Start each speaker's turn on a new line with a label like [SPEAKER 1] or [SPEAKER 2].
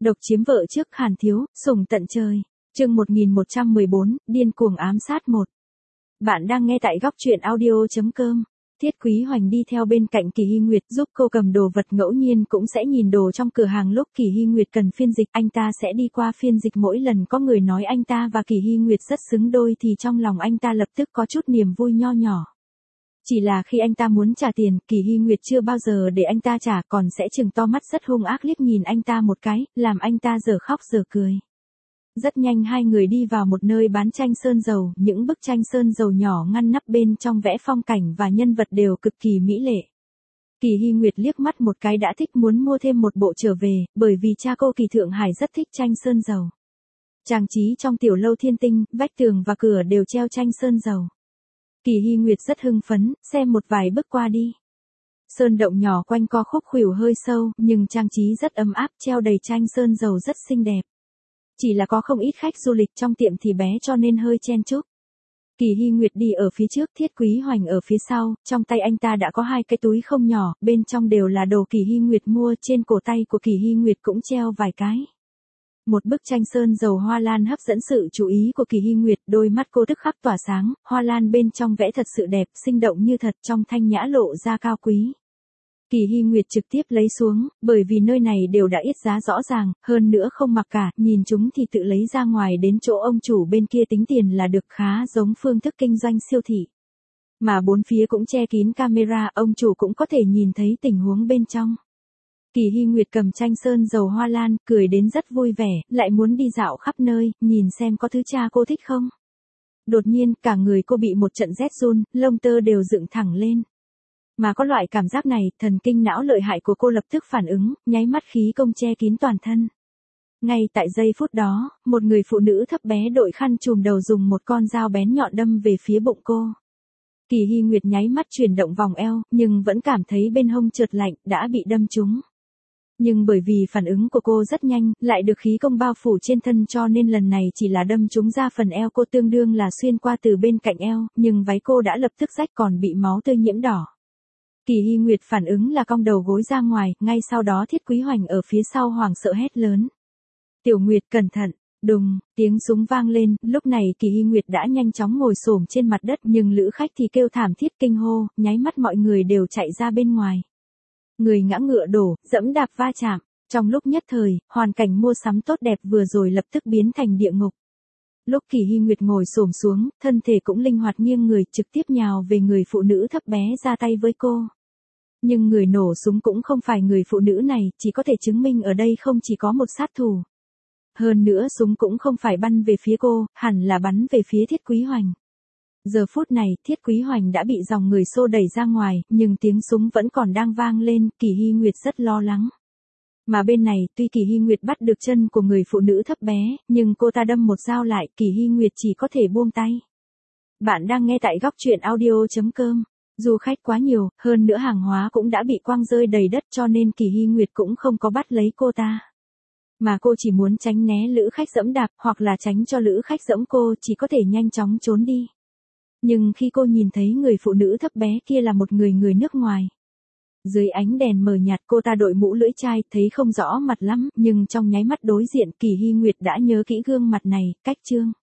[SPEAKER 1] Độc chiếm vợ trước Hàn Thiếu, sủng tận trời. Chương 1114, điên cuồng ám sát 1. Bạn đang nghe tại góc truyện audio.com. Thiết Quý Hoành đi theo bên cạnh Kỳ Hy Nguyệt giúp cô cầm đồ vật, ngẫu nhiên cũng sẽ nhìn đồ trong cửa hàng lúc Kỳ Hy Nguyệt cần phiên dịch, anh ta sẽ đi qua phiên dịch. Mỗi lần có người nói anh ta và Kỳ Hy Nguyệt rất xứng đôi thì trong lòng anh ta lập tức có chút niềm vui nho nhỏ. Chỉ là khi anh ta muốn trả tiền, Kỳ Hy Nguyệt chưa bao giờ để anh ta trả, còn sẽ trừng to mắt rất hung ác liếc nhìn anh ta một cái, làm anh ta dở khóc dở cười. Rất nhanh hai người đi vào một nơi bán tranh sơn dầu, những bức tranh sơn dầu nhỏ ngăn nắp bên trong vẽ phong cảnh và nhân vật đều cực kỳ mỹ lệ. Kỳ Hy Nguyệt liếc mắt một cái đã thích, muốn mua thêm một bộ trở về, bởi vì cha cô Kỳ Thượng Hải rất thích tranh sơn dầu. Trang trí trong tiểu lâu Thiên Tinh, vách tường và cửa đều treo tranh sơn dầu. Kỳ Hy Nguyệt rất hưng phấn, xem một vài bức qua đi. Sơn động nhỏ quanh co khúc khuỷu hơi sâu, nhưng trang trí rất ấm áp, treo đầy tranh sơn dầu rất xinh đẹp. Chỉ là có không ít khách du lịch trong tiệm thì bé cho nên hơi chen chúc. Kỳ Hy Nguyệt đi ở phía trước, Thiết Quý Hoành ở phía sau, trong tay anh ta đã có hai cái túi không nhỏ, bên trong đều là đồ Kỳ Hy Nguyệt mua, trên cổ tay của Kỳ Hy Nguyệt cũng treo vài cái. Một bức tranh sơn dầu hoa lan hấp dẫn sự chú ý của Kỳ Hy Nguyệt, đôi mắt cô tức khắc tỏa sáng, hoa lan bên trong vẽ thật sự đẹp, sinh động như thật, trong thanh nhã lộ ra cao quý. Kỳ Hy Nguyệt trực tiếp lấy xuống, bởi vì nơi này đều đã yết giá rõ ràng, hơn nữa không mặc cả, nhìn chúng thì tự lấy ra ngoài đến chỗ ông chủ bên kia tính tiền là được, khá giống phương thức kinh doanh siêu thị. Mà bốn phía cũng che kín camera, ông chủ cũng có thể nhìn thấy tình huống bên trong. Kỳ Hy Nguyệt cầm tranh sơn dầu hoa lan, cười đến rất vui vẻ, lại muốn đi dạo khắp nơi, nhìn xem có thứ cha cô thích không. Đột nhiên, cả người cô bị một trận rét run, lông tơ đều dựng thẳng lên. Mà có loại cảm giác này, thần kinh não lợi hại của cô lập tức phản ứng, nháy mắt khí công che kín toàn thân. Ngay tại giây phút đó, một người phụ nữ thấp bé đội khăn trùm đầu dùng một con dao bén nhọn đâm về phía bụng cô. Kỳ Hy Nguyệt nháy mắt chuyển động vòng eo, nhưng vẫn cảm thấy bên hông chợt lạnh, đã bị đâm trúng. Nhưng bởi vì phản ứng của cô rất nhanh, lại được khí công bao phủ trên thân cho nên lần này chỉ là đâm trúng ra phần eo cô, tương đương là xuyên qua từ bên cạnh eo, nhưng váy cô đã lập tức rách còn bị máu tươi nhiễm đỏ. Kỳ Hy Nguyệt phản ứng là cong đầu gối ra ngoài, ngay sau đó Thiết Quý Hoành ở phía sau hoảng sợ hét lớn. Tiểu Nguyệt cẩn thận, đùng, tiếng súng vang lên, lúc này Kỳ Hy Nguyệt đã nhanh chóng ngồi xổm trên mặt đất nhưng lữ khách thì kêu thảm thiết kinh hô, nháy mắt mọi người đều chạy ra bên ngoài. Người ngã ngựa đổ, dẫm đạp va chạm, trong lúc nhất thời, hoàn cảnh mua sắm tốt đẹp vừa rồi lập tức biến thành địa ngục. Lúc Kỳ Hy Nguyệt ngồi xổm xuống, thân thể cũng linh hoạt nghiêng người, trực tiếp nhào về người phụ nữ thấp bé ra tay với cô. Nhưng người nổ súng cũng không phải người phụ nữ này, chỉ có thể chứng minh ở đây không chỉ có một sát thủ. Hơn nữa súng cũng không phải bắn về phía cô, hẳn là bắn về phía Thiết Quý Hoành. Giờ phút này, Thiết Quý Hoành đã bị dòng người xô đẩy ra ngoài, nhưng tiếng súng vẫn còn đang vang lên, Kỳ Hy Nguyệt rất lo lắng. Mà bên này, tuy Kỳ Hy Nguyệt bắt được chân của người phụ nữ thấp bé, nhưng cô ta đâm một dao lại, Kỳ Hy Nguyệt chỉ có thể buông tay. Bạn đang nghe tại góc truyện audio.com. Du khách quá nhiều, hơn nữa hàng hóa cũng đã bị quăng rơi đầy đất cho nên Kỳ Hy Nguyệt cũng không có bắt lấy cô ta. Mà cô chỉ muốn tránh né lữ khách giẫm đạp, hoặc là tránh cho lữ khách giẫm cô, chỉ có thể nhanh chóng trốn đi. Nhưng khi cô nhìn thấy người phụ nữ thấp bé kia là một người nước ngoài. Dưới ánh đèn mờ nhạt cô ta đội mũ lưỡi chai, thấy không rõ mặt lắm, nhưng trong nháy mắt đối diện Kỳ Hy Nguyệt đã nhớ kỹ gương mặt này, cách trương.